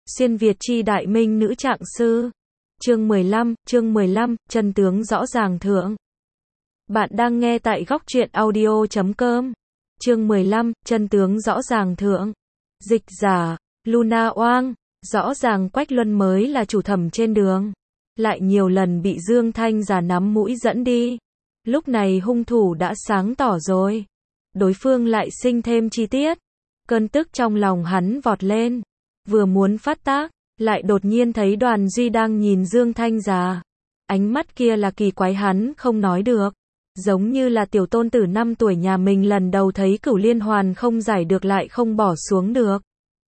Xuyên Việt chi đại minh nữ trạng sư. Chương 15, chân tướng rõ ràng thượng. Bạn đang nghe tại góc truyện audio.com. Chương 15, chân tướng rõ ràng thượng. Dịch giả, Luna Oang, rõ ràng Quách Luân mới là chủ thẩm trên đường. Lại nhiều lần bị Dương Thanh Giả nắm mũi dẫn đi. Lúc này hung thủ đã sáng tỏ rồi. Đối phương lại sinh thêm chi tiết. Cơn tức trong lòng hắn vọt lên. Vừa muốn phát tác, lại đột nhiên thấy Đoàn Duy đang nhìn Dương Thanh Giả. Ánh mắt kia là kỳ quái hắn không nói được. Giống như là tiểu tôn tử 5 tuổi nhà mình lần đầu thấy cửu liên hoàn không giải được lại không bỏ xuống được.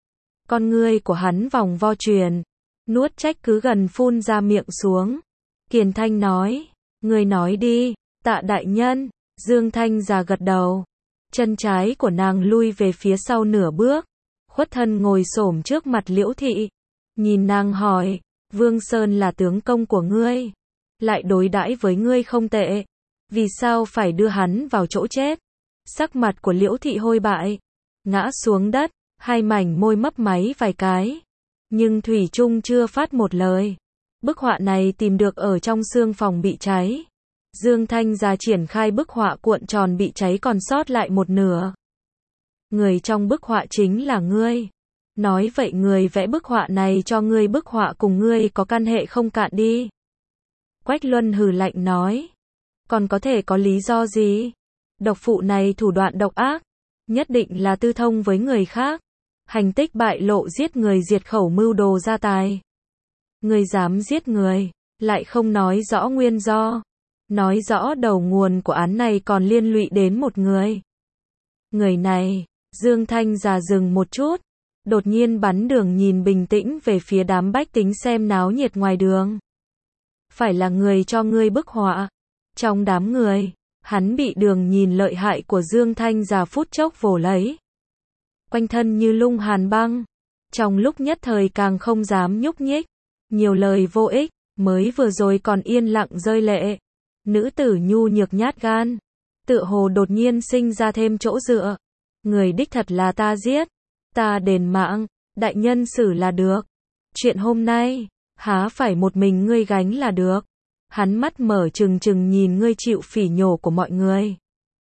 Con ngươi của hắn vòng vo truyền. Nuốt trách cứ gần phun ra miệng xuống. Kiền Thanh nói. Ngươi nói đi, Tạ đại nhân. Dương Thanh Giả gật đầu. Chân trái của nàng lui về phía sau nửa bước. Khuất thân ngồi xổm trước mặt Liễu Thị. Nhìn nàng hỏi. Vương Sơn là tướng công của ngươi. Lại đối đãi với ngươi không tệ. Vì sao phải đưa hắn vào chỗ chết? Sắc mặt của Liễu Thị hôi bại. Ngã xuống đất. Hai mảnh môi mấp máy vài cái. Nhưng thủy chung chưa phát một lời. Bức họa này tìm được ở trong xương phòng bị cháy. Dương Thanh Giả triển khai bức họa cuộn tròn bị cháy còn sót lại một nửa. Người trong bức họa chính là ngươi. Nói vậy người vẽ bức họa này cho ngươi, bức họa cùng ngươi có căn hệ không cạn đi. Quách Luân hừ lạnh nói. Còn có thể có lý do gì? Độc phụ này thủ đoạn độc ác. Nhất định là tư thông với người khác. Hành tích bại lộ, giết người diệt khẩu, mưu đồ gia tài. Ngươi dám giết người, lại không nói rõ nguyên do. Nói rõ đầu nguồn của án này còn liên lụy đến một người. Người này, Dương Thanh Giả dừng một chút. Đột nhiên bắn đường nhìn bình tĩnh về phía đám bách tính xem náo nhiệt ngoài đường. Phải là người cho ngươi bức họa. Trong đám người, hắn bị đường nhìn lợi hại của Dương Thanh Giả phút chốc vồ lấy. Quanh thân như lung hàn băng. Trong lúc nhất thời càng không dám nhúc nhích. Nhiều lời vô ích, mới vừa rồi còn yên lặng rơi lệ. Nữ tử nhu nhược nhát gan. Tựa hồ đột nhiên sinh ra thêm chỗ dựa. Người đích thật là ta giết. Ta đền mạng, đại nhân xử là được. Chuyện hôm nay, há phải một mình ngươi gánh là được. Hắn mắt mở trừng trừng nhìn ngươi chịu phỉ nhổ của mọi người.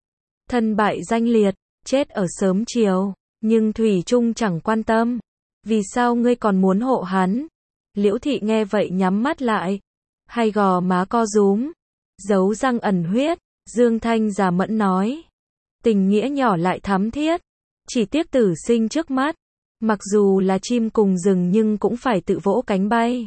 Thân bại danh liệt, chết ở sớm chiều. Nhưng thủy chung chẳng quan tâm. Vì sao ngươi còn muốn hộ hắn? Liễu Thị nghe vậy nhắm mắt lại. Hay gò má co rúm. Giấu răng ẩn huyết. Dương Thanh Giả mẫn nói. Tình nghĩa nhỏ lại thắm thiết. Chỉ tiếc tử sinh trước mắt. Mặc dù là chim cùng rừng nhưng cũng phải tự vỗ cánh bay.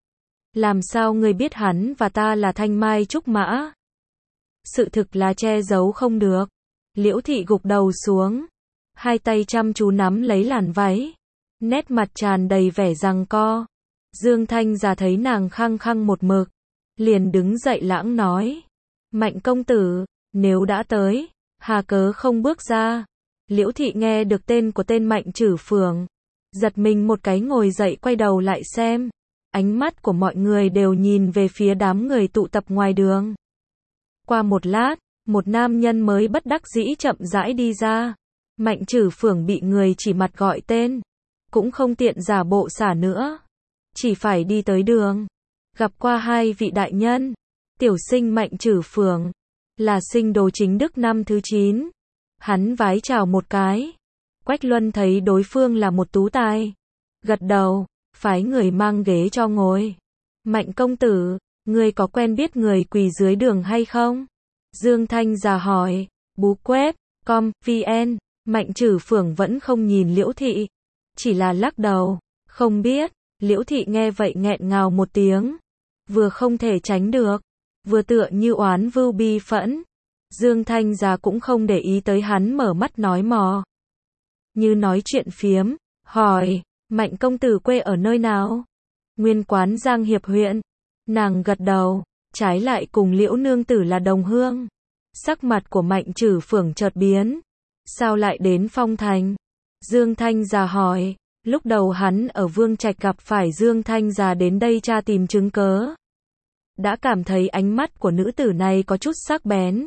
Làm sao ngươi biết hắn và ta là thanh mai trúc mã? Sự thực là che giấu không được. Liễu Thị gục đầu xuống. Hai tay chăm chú nắm lấy làn váy. Nét mặt tràn đầy vẻ giằng co. Dương Thanh Giả thấy nàng khăng khăng một mực. Liền đứng dậy lãng nói. Mạnh công tử, nếu đã tới, hà cớ không bước ra. Liễu Thị nghe được tên của tên Mạnh Trử Phường. Giật mình một cái ngồi dậy quay đầu lại xem. Ánh mắt của mọi người đều nhìn về phía đám người tụ tập ngoài đường. Qua một lát, một nam nhân mới bất đắc dĩ chậm rãi đi ra. Mạnh Trử Phường bị người chỉ mặt gọi tên. Cũng không tiện giả bộ xả nữa. Chỉ phải đi tới đường. Gặp qua hai vị đại nhân. Tiểu sinh Mạnh Trử Phường. Là sinh đồ chính đức năm thứ 9. Hắn vái chào một cái. Quách Luân thấy đối phương là một tú tài. Gật đầu, phái người mang ghế cho ngồi. Mạnh công tử, ngươi có quen biết người quỳ dưới đường hay không? Dương Thanh Giả hỏi. Bú quét, vn. Mạnh Trử Phường vẫn không nhìn Liễu Thị. Chỉ là lắc đầu. Không biết. Liễu Thị nghe vậy nghẹn ngào một tiếng. Vừa không thể tránh được. Vừa tựa như oán vưu bi phẫn. Dương Thanh Giả cũng không để ý tới hắn, mở mắt nói mò. Như nói chuyện phiếm. Hỏi. Mạnh công tử quê ở nơi nào? Nguyên quán Giang Hiệp huyện. Nàng gật đầu. Trái lại cùng Liễu nương tử là đồng hương. Sắc mặt của Mạnh Trử Phường chợt biến. Sao lại đến Phong Thành? Dương Thanh Giả hỏi. Lúc đầu hắn ở Vương Trạch gặp phải Dương Thanh Giả đến đây tra tìm chứng cớ. Đã cảm thấy ánh mắt của nữ tử này có chút sắc bén.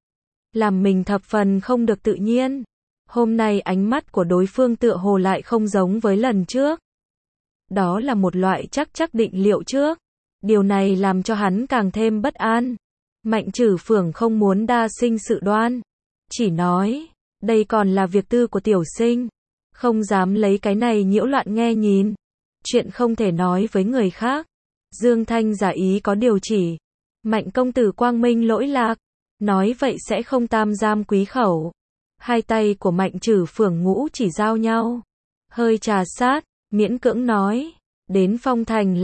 Làm mình thập phần không được tự nhiên. Hôm nay ánh mắt của đối phương tựa hồ lại không giống với lần trước. Đó là một loại chắc định liệu trước. Điều này làm cho hắn càng thêm bất an. Mạnh Trử Phường không muốn đa sinh sự đoan. Chỉ nói, đây còn là việc tư của tiểu sinh. Không dám lấy cái này nhiễu loạn nghe nhìn. Chuyện không thể nói với người khác. Dương Thanh giả ý có điều chỉ. Mạnh công tử quang minh lỗi lạc. Nói vậy sẽ không tam giam quý khẩu. Hai tay của Mạnh Trử Phường ngũ chỉ giao nhau. Hơi trà sát, miễn cưỡng nói. Đến Phong Thành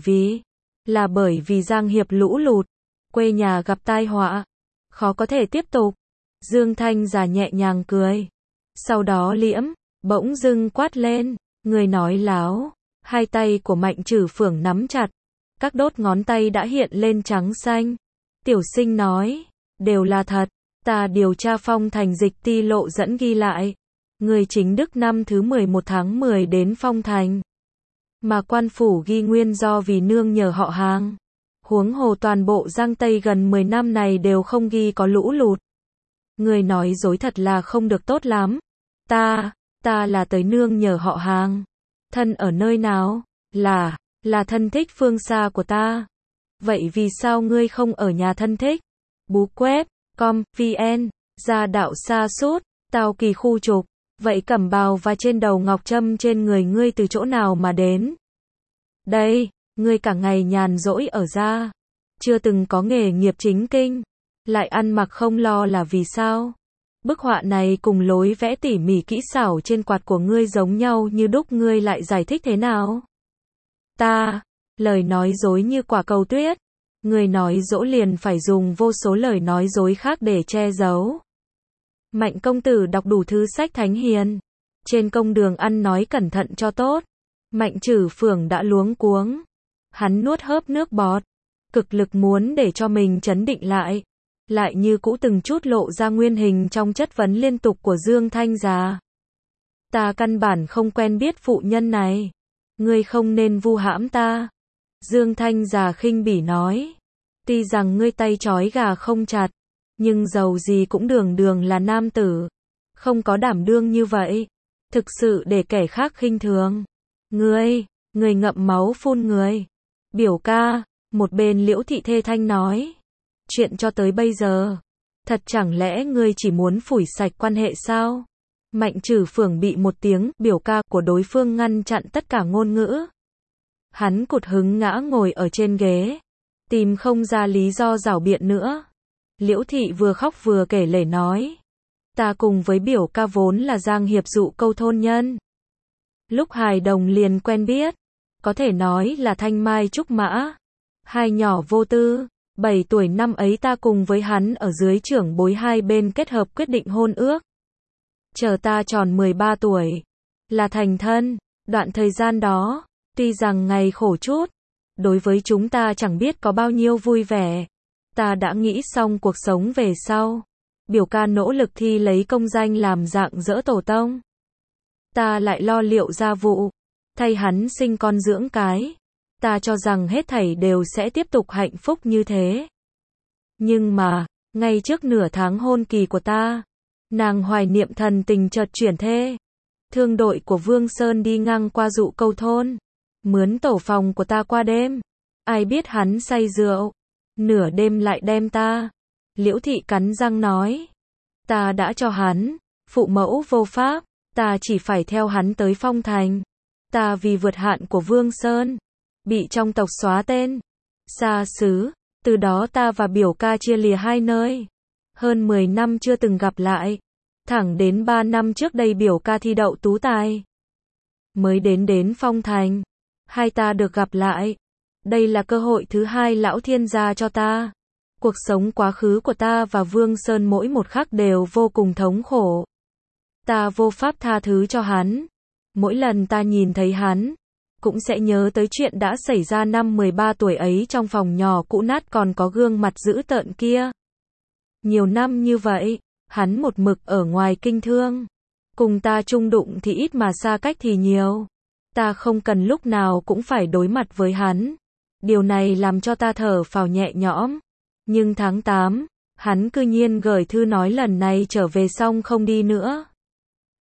là bởi vì Giang Hiệp lũ lụt. Quê nhà gặp tai họa. Khó có thể tiếp tục. Dương Thanh giả nhẹ nhàng cười. Sau đó liễm, bỗng dưng quát lên. Người nói láo. Hai tay của Mạnh Trử Phường nắm chặt. Các đốt ngón tay đã hiện lên trắng xanh. Tiểu sinh nói. Đều là thật. Ta điều tra Phong Thành dịch ti lộ dẫn ghi lại. Người chính Đức năm thứ 11 tháng 10 đến Phong Thành. Mà quan phủ ghi nguyên do vì nương nhờ họ hàng. Huống hồ toàn bộ Giang Tây gần 10 năm này đều không ghi có lũ lụt. Người nói dối thật là không được tốt lắm. Ta là tới nương nhờ họ hàng. Thân ở nơi nào? Là thân thích phương xa của ta. Vậy vì sao ngươi không ở nhà thân thích? Bú quét, vn, gia đạo xa sút, tào kỳ khu trục. Vậy cẩm bào và trên đầu ngọc trâm trên người ngươi từ chỗ nào mà đến? Đây, ngươi cả ngày nhàn rỗi ở gia. Chưa từng có nghề nghiệp chính kinh. Lại ăn mặc không lo là vì sao? Bức họa này cùng lối vẽ tỉ mỉ kỹ xảo trên quạt của ngươi giống nhau như đúc, ngươi lại giải thích thế nào? Lời nói dối như quả cầu tuyết. Người nói dối liền phải dùng vô số lời nói dối khác để che giấu. Mạnh công tử đọc đủ thứ sách thánh hiền. Trên công đường ăn nói cẩn thận cho tốt. Mạnh Trử Phường đã luống cuống. Hắn nuốt hớp nước bọt. Cực lực muốn để cho mình trấn định lại. Lại như cũ từng chút lộ ra nguyên hình trong chất vấn liên tục của Dương Thanh già. Ta căn bản không quen biết phụ nhân này. Ngươi không nên vu hãm ta. Dương Thanh già khinh bỉ nói. Tuy rằng ngươi tay trói gà không chặt. Nhưng dầu gì cũng đường là nam tử. Không có đảm đương như vậy. Thực sự để kẻ khác khinh thường. Ngươi ngậm máu phun người. Biểu ca, một bên Liễu Thị thê thanh nói. Chuyện cho tới bây giờ. Thật chẳng lẽ ngươi chỉ muốn phủi sạch quan hệ sao? Mạnh Trử Phường bị một tiếng biểu ca của đối phương ngăn chặn tất cả ngôn ngữ. Hắn cụt hứng ngã ngồi ở trên ghế. Tìm không ra lý do giảo biện nữa. Liễu Thị vừa khóc vừa kể lể nói. Ta cùng với biểu ca vốn là Giang Hiệp dụ câu thôn nhân. Lúc hài đồng liền quen biết. Có thể nói là thanh mai trúc mã. Hai nhỏ vô tư. 7 tuổi năm ấy ta cùng với hắn ở dưới trưởng bối hai bên kết hợp quyết định hôn ước. Chờ ta tròn 13 tuổi. Là thành thân. Đoạn thời gian đó. Tuy rằng ngày khổ chút. Đối với chúng ta chẳng biết có bao nhiêu vui vẻ. Ta đã nghĩ xong cuộc sống về sau. Biểu ca nỗ lực thi lấy công danh làm dạng dỡ tổ tông. Ta lại lo liệu gia vụ. Thay hắn sinh con dưỡng cái. Ta cho rằng hết thảy đều sẽ tiếp tục hạnh phúc như thế. Nhưng mà, ngay trước nửa tháng hôn kỳ của ta, nàng hoài niệm thần tình chợt chuyển thê. Thương đội của Vương Sơn đi ngang qua dụ câu thôn. Mướn tổ phòng của ta qua đêm. Ai biết hắn say rượu. Nửa đêm lại đem ta. Liễu Thị cắn răng nói. Ta đã cho hắn. Phụ mẫu vô pháp. Ta chỉ phải theo hắn tới Phong Thành. Ta vì vượt hạn của Vương Sơn. Bị trong tộc xóa tên. Xa xứ. Từ đó ta và biểu ca chia lìa hai nơi. Hơn 10 năm chưa từng gặp lại. Thẳng đến 3 năm trước đây biểu ca thi đậu tú tài. Mới đến Phong Thành. Hai ta được gặp lại. Đây là cơ hội thứ hai lão thiên gia cho ta. Cuộc sống quá khứ của ta và Vương Sơn mỗi một khắc đều vô cùng thống khổ. Ta vô pháp tha thứ cho hắn. Mỗi lần ta nhìn thấy hắn, cũng sẽ nhớ tới chuyện đã xảy ra năm 13 tuổi ấy trong phòng nhỏ cũ nát còn có gương mặt dữ tợn kia. Nhiều năm như vậy, hắn một mực ở ngoài kinh thương. Cùng ta chung đụng thì ít mà xa cách thì nhiều. Ta không cần lúc nào cũng phải đối mặt với hắn. Điều này làm cho ta thở phào nhẹ nhõm. Nhưng tháng 8, hắn cư nhiên gửi thư nói lần này trở về xong không đi nữa.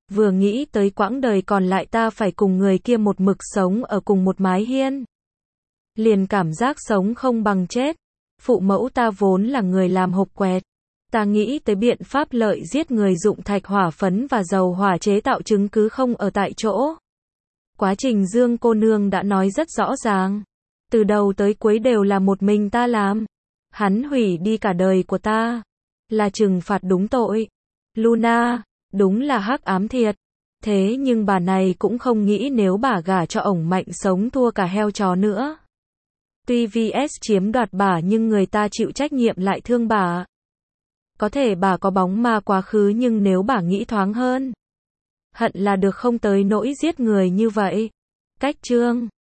Vừa nghĩ tới quãng đời còn lại ta phải cùng người kia một mực sống ở cùng một mái hiên. Liền cảm giác sống không bằng chết. Phụ mẫu ta vốn là người làm hộp quẹt. Ta nghĩ tới biện pháp lợi giết người dụng thạch hỏa phấn và dầu hỏa chế tạo chứng cứ không ở tại chỗ. Quá trình Dương cô nương đã nói rất rõ ràng. Từ đầu tới cuối đều là một mình ta làm. Hắn hủy đi cả đời của ta. Là trừng phạt đúng tội. Luna, đúng là hắc ám thiệt. Thế nhưng bà này cũng không nghĩ nếu bà gả cho ổng Mạnh sống thua cả heo chó nữa. Tuy VS chiếm đoạt bà nhưng người ta chịu trách nhiệm lại thương bà. Có thể bà có bóng ma quá khứ nhưng nếu bà nghĩ thoáng hơn. Hận là được không tới nỗi giết người như vậy. Cách chương